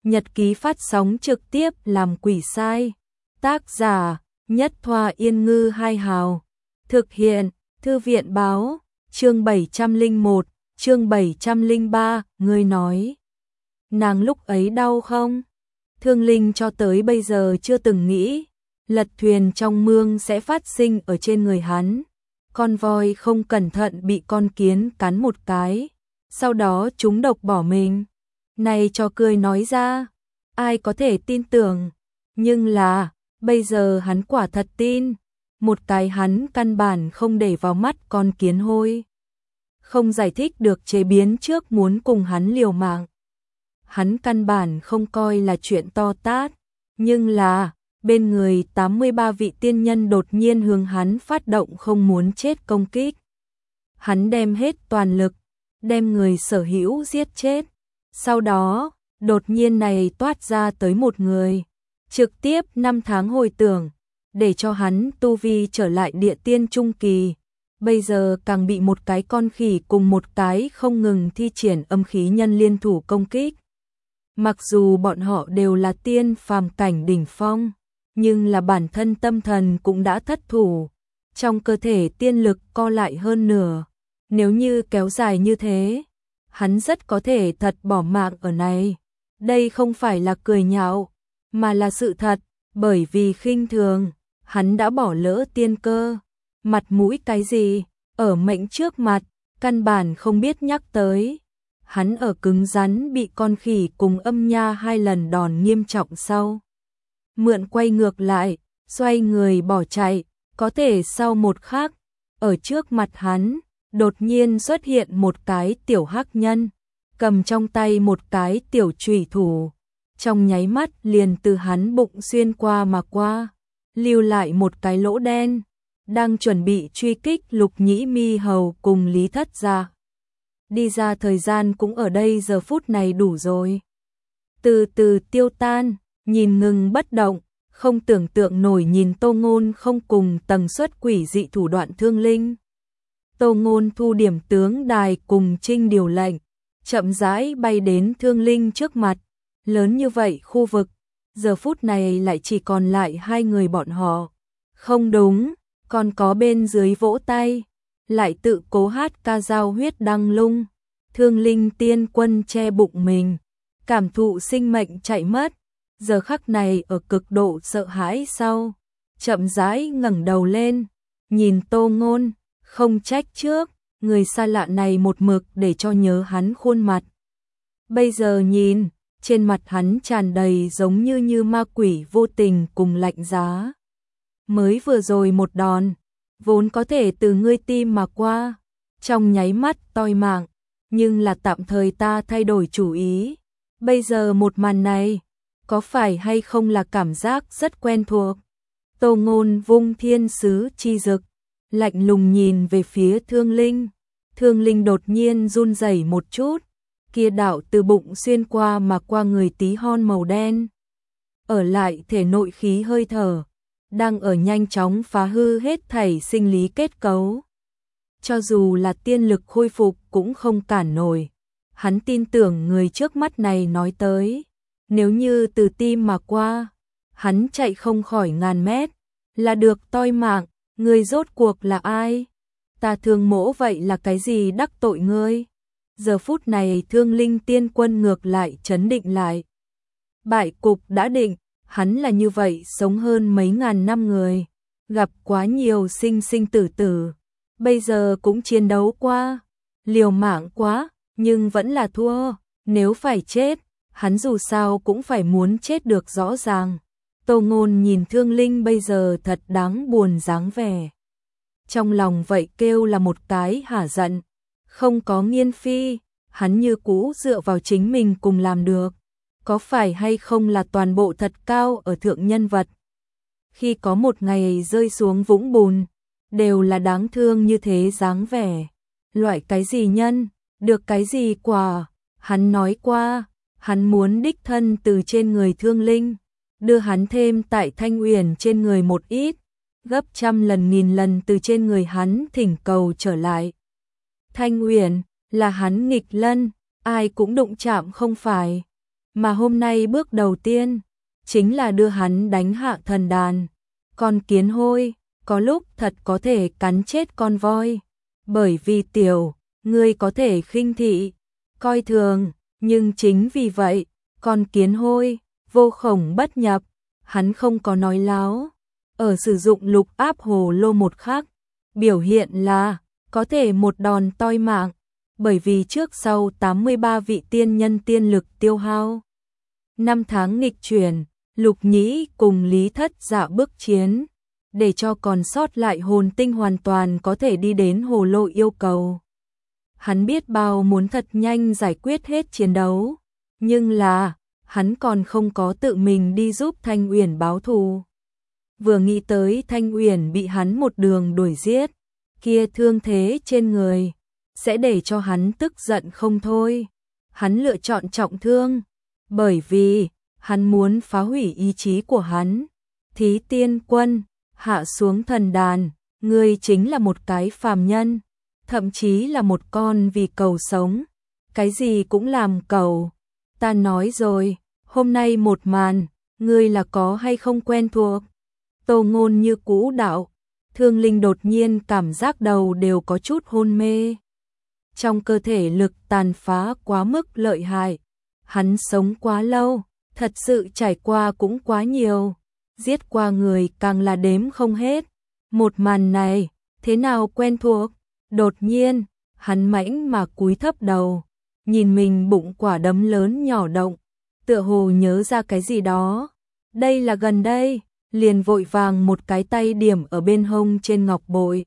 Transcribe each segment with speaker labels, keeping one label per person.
Speaker 1: Nhật ký phát sóng trực tiếp làm quỷ sai. Tác giả Nhất Thoa Yên Ngư Hai Hào. Thực hiện Thư viện báo. Chương 701, chương 703, ngươi nói. Nàng lúc ấy đau không? Thương Linh cho tới bây giờ chưa từng nghĩ lật thuyền trong mương sẽ phát sinh ở trên người hắn. Con voi không cẩn thận bị con kiến cắn một cái, sau đó chúng độc bỏ mình. Này cho cười nói ra, ai có thể tin tưởng, nhưng là, bây giờ hắn quả thật tin, một cái hắn căn bản không để vào mắt con kiến hôi. Không giải thích được chế biến trước muốn cùng hắn liều mạng. Hắn căn bản không coi là chuyện to tát, nhưng là, bên người 83 vị tiên nhân đột nhiên hướng hắn phát động không muốn chết công kích. Hắn đem hết toàn lực, đem người sở hữu giết chết. Sau đó, đột nhiên này toát ra tới một người, trực tiếp 5 tháng hồi tưởng, để cho hắn tu vi trở lại địa tiên trung kỳ. Bây giờ càng bị một cái con khỉ cùng một cái không ngừng thi triển âm khí nhân liên thủ công kích. Mặc dù bọn họ đều là tiên phàm cảnh đỉnh phong, nhưng là bản thân tâm thần cũng đã thất thủ, trong cơ thể tiên lực co lại hơn nửa. Nếu như kéo dài như thế, hắn rất có thể thật bỏ mạng ở này. Đây không phải là cười nhạo, mà là sự thật, bởi vì khinh thường, hắn đã bỏ lỡ tiên cơ. Mặt mũi cái gì, ở mệnh trước mặt, căn bản không biết nhắc tới. Hắn ở cứng rắn bị con khỉ cùng âm nha 2 lần đòn nghiêm trọng sau. Mượn quay ngược lại, xoay người bỏ chạy, có thể sau một khắc, ở trước mặt hắn, đột nhiên xuất hiện một cái tiểu hắc nhân, cầm trong tay một cái tiểu chủy thủ, trong nháy mắt liền từ hắn bụng xuyên qua mà qua, lưu lại một cái lỗ đen, đang chuẩn bị truy kích Lục Nhĩ Mi Hầu cùng Lý Thất gia. Đi ra thời gian cũng ở đây giờ phút này đủ rồi. Từ từ tiêu tan, nhìn ngừng bất động, không tưởng tượng nổi nhìn Tô Ngôn không cùng tầng suất quỷ dị thủ đoạn Thương Linh. Tô Ngôn thu điểm tướng đài cùng trinh điều lệnh, chậm rãi bay đến Thương Linh trước mặt. Lớn như vậy khu vực, giờ phút này lại chỉ còn lại 2 người bọn họ. Không đúng, còn có bên dưới vỗ tay, lại tự cố hát ca dao huyết đăng lung. Thương Linh tiên quân che bụng mình, cảm thụ sinh mệnh chạy mất, giờ khắc này ở cực độ sợ hãi sau, chậm rãi ngẩng đầu lên, nhìn Tô Ngôn, không trách trước, người xa lạ này một mực để cho nhớ hắn khuôn mặt. Bây giờ nhìn, trên mặt hắn tràn đầy giống như ma quỷ vô tình cùng lạnh giá. Mới vừa rồi một đòn, vốn có thể từ ngươi tim mà qua, trong nháy mắt toi mạng, nhưng là tạm thời ta thay đổi chủ ý. Bây giờ một màn này, có phải hay không là cảm giác rất quen thuộc? Tô Ngôn vung thiên sứ chi dực, lạnh lùng nhìn về phía Thương Linh. Thương Linh đột nhiên run rẩy một chút, kia đạo từ bụng xuyên qua mà qua người tí hon màu đen. Ở lại thể nội khí hơi thở, đang ở nhanh chóng phá hư hết thảy sinh lý kết cấu. Cho dù là tiên lực khôi phục cũng không cản nổi. Hắn tin tưởng người trước mắt này nói tới. Nếu như từ tim mà qua, hắn chạy không khỏi ngàn mét, là được toi mạng. Ngươi rốt cuộc là ai? Ta Thương Mỗ vậy là cái gì đắc tội ngươi? Giờ phút này Thương Linh tiên quân ngược lại trấn định lại. Bại cục đã định, hắn là như vậy sống hơn mấy ngàn năm người, gặp quá nhiều sinh sinh tử tử, bây giờ cũng chiến đấu qua, liều mạng quá, nhưng vẫn là thua, nếu phải chết, hắn dù sao cũng phải muốn chết được rõ ràng. Tô Ngôn nhìn Thương Linh bây giờ thật đáng buồn dáng vẻ. Trong lòng vậy kêu là một cái hả giận, không có Nghiên Phi, hắn như cũ dựa vào chính mình cùng làm được. Có phải hay không là toàn bộ thật cao ở thượng nhân vật? Khi có một ngày rơi xuống vũng bùn, đều là đáng thương như thế dáng vẻ. Loại cái gì nhân, được cái gì quả, hắn nói qua, hắn muốn đích thân từ trên người Thương Linh, đưa hắn thêm tại Thanh Uyển trên người một ít, gấp trăm lần nghìn lần từ trên người hắn thỉnh cầu trở lại. Thanh Uyển là hắn nghịch lân, ai cũng đụng chạm không phải. Mà hôm nay bước đầu tiên chính là đưa hắn đánh hạ thần đàn. Con kiến hôi, có lúc thật có thể cắn chết con voi. Bởi vì tiểu, ngươi có thể khinh thị, coi thường, nhưng chính vì vậy, con kiến hôi, vô khổng bất nhập, hắn không có nói láo. Ở sử dụng lục áp hồ lô một khắc, biểu hiện là có thể một đòn toi mạng, bởi vì trước sau 83 vị tiên nhân tiên lực tiêu hao. 5 tháng nghịch chuyển, Lục Nhĩ cùng Lý Thất Dạ bước chiến, để cho còn sót lại hồn tinh hoàn toàn có thể đi đến hồ lô yêu cầu. Hắn biết bao muốn thật nhanh giải quyết hết chiến đấu, nhưng là hắn còn không có tự mình đi giúp Thanh Uyển báo thù. Vừa nghĩ tới Thanh Uyển bị hắn một đường đuổi giết, kia thương thế trên người sẽ để cho hắn tức giận không thôi. Hắn lựa chọn trọng thương, bởi vì hắn muốn phá hủy ý chí của hắn. Thí Tiên Quân, hạ xuống thần đàn, ngươi chính là một cái phàm nhân, thậm chí là một con vì cầu sống, cái gì cũng làm cầu. Ta nói rồi, hôm nay một màn, ngươi là có hay không quen thuộc? Tô Ngôn như cũ đạo, Thương Linh đột nhiên cảm giác đầu đều có chút hôn mê. Trong cơ thể lực tàn phá quá mức lợi hại, hắn sống quá lâu, thật sự trải qua cũng quá nhiều, giết qua người càng là đếm không hết. Một màn này, thế nào quen thuộc? Đột nhiên, hắn mãnh mà cúi thấp đầu, nhìn mình bụng quả đấm lớn nhỏ động, tựa hồ nhớ ra cái gì đó. Đây là gần đây, liền vội vàng một cái tay điểm ở bên hông trên ngọc bội.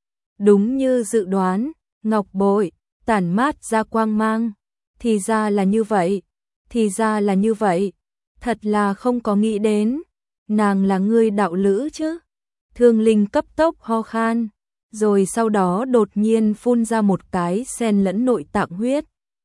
Speaker 1: Đúng như dự đoán, ngọc bội tản mát ra quang mang. Thì ra là như vậy, thì ra là như vậy, thật là không có nghĩ đến, nàng là ngươi đạo lữ chứ? Thương Linh cấp tốc ho khan, rồi sau đó đột nhiên phun ra một cái xen lẫn nội tạng huyết.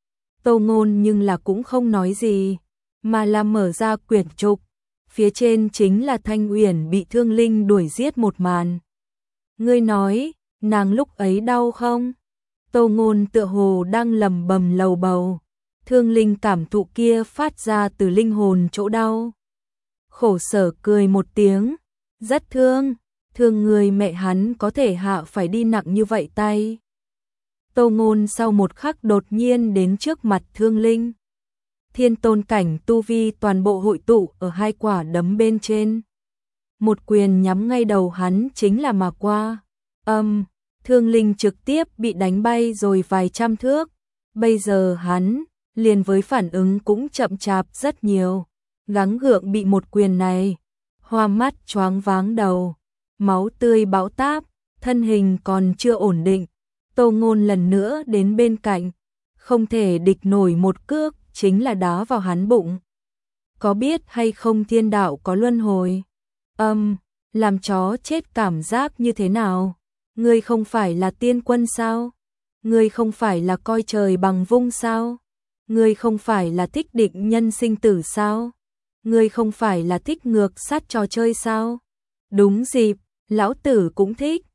Speaker 1: Tô Ngôn nhưng là cũng không nói gì, mà là mở ra quyển trục, phía trên chính là Thanh Uyển bị Thương Linh đuổi giết một màn. Ngươi nói, nàng lúc ấy đau không? Tô Ngôn tựa hồ đang lẩm bẩm lầu bầu, Thương Linh cảm thụ kia phát ra từ linh hồn chỗ đau. Khổ sở cười một tiếng, rất thương, thương người mẹ hắn có thể hạ phải đi nặng như vậy tay. Tô Ngôn sau một khắc đột nhiên đến trước mặt Thương Linh. Thiên tôn cảnh tu vi toàn bộ hội tụ ở hai quả đấm bên trên. Một quyền nhắm ngay đầu hắn chính là mà qua. Thương Linh trực tiếp bị đánh bay rồi vài trăm thước. Bây giờ hắn, liền với phản ứng cũng chậm chạp rất nhiều. Gắng gượng bị một quyền này, hoa mắt choáng váng đầu, máu tươi bão táp, thân hình còn chưa ổn định. Tô Ngôn lần nữa đến bên cạnh, không thể địch nổi một cước, chính là đá vào hắn bụng. Có biết hay không thiên đạo có luân hồi? Làm chó chết cảm giác như thế nào? Ngươi không phải là tiên quân sao? Ngươi không phải là coi trời bằng vung sao? Ngươi không phải là thích định nhân sinh tử sao? Ngươi không phải là thích ngược sát trò chơi sao? Đúng dịp, lão tử cũng thích.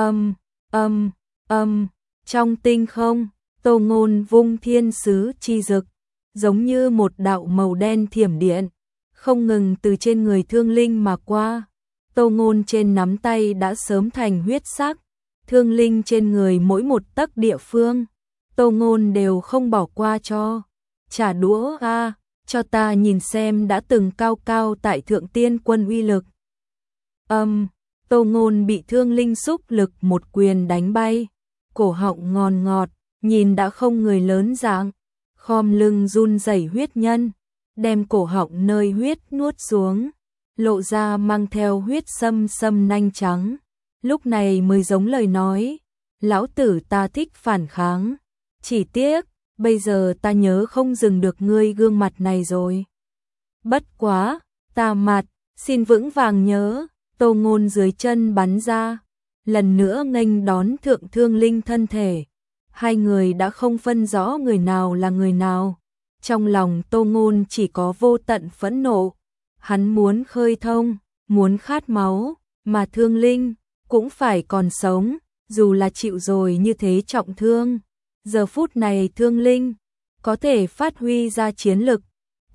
Speaker 1: Trong tinh không, Tô Ngôn vung thiên sứ chi dực, giống như một đạo màu đen thiểm điện, không ngừng từ trên người Thương Linh mà qua. Tô Ngôn trên nắm tay đã sớm thành huyết sắc, Thương Linh trên người mỗi một tấc địa phương, Tô Ngôn đều không bỏ qua cho. Trả đũa a, cho ta nhìn xem đã từng cao cao tại thượng tiên quân uy lực. Tô Ngôn bị Thương Linh xúc lực một quyền đánh bay, cổ họng ngòn ngọt, nhìn đã không người lớn dạng, khom lưng run rẩy huyết nhân, đem cổ họng nơi huyết nuốt xuống, lộ ra mang theo huyết sâm sâm nanh trắng. Lúc này mới giống lời nói, lão tử ta thích phản kháng, chỉ tiếc, bây giờ ta nhớ không dừng được ngươi gương mặt này rồi. Bất quá, ta mặt, xin vững vàng nhớ. Tô Ngôn dưới chân bắn ra, lần nữa nghênh đón thượng Thương Linh thân thể. Hai người đã không phân rõ người nào là người nào. Trong lòng Tô Ngôn chỉ có vô tận phẫn nộ. Hắn muốn khơi thông, muốn khát máu, mà Thương Linh cũng phải còn sống, dù là chịu rồi như thế trọng thương. Giờ phút này Thương Linh có thể phát huy ra chiến lực,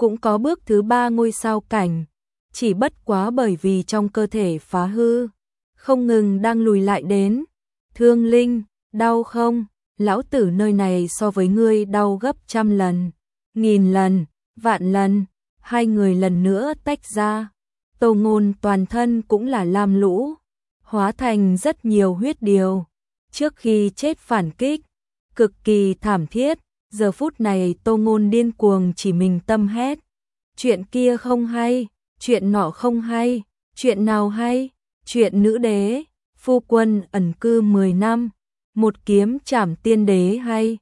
Speaker 1: cũng có bước thứ 3 ngôi sao cảnh, chỉ bất quá bởi vì trong cơ thể phá hư, không ngừng đang lùi lại đến. Thương Linh, đau không? Lão tử nơi này so với ngươi đau gấp 100 lần, 1000 lần, vạn lần. Hai người lần nữa tách ra. Tô Ngôn toàn thân cũng là lam lũ, hóa thành rất nhiều huyết điều. Trước khi chết phản kích, cực kỳ thảm thiết, giờ phút này Tô Ngôn điên cuồng chỉ mình tâm hét. Chuyện kia không hay, chuyện nọ không hay, chuyện nào hay? Chuyện nữ đế, phu quân ẩn cư 10 năm, một kiếm trảm tiên đế hay?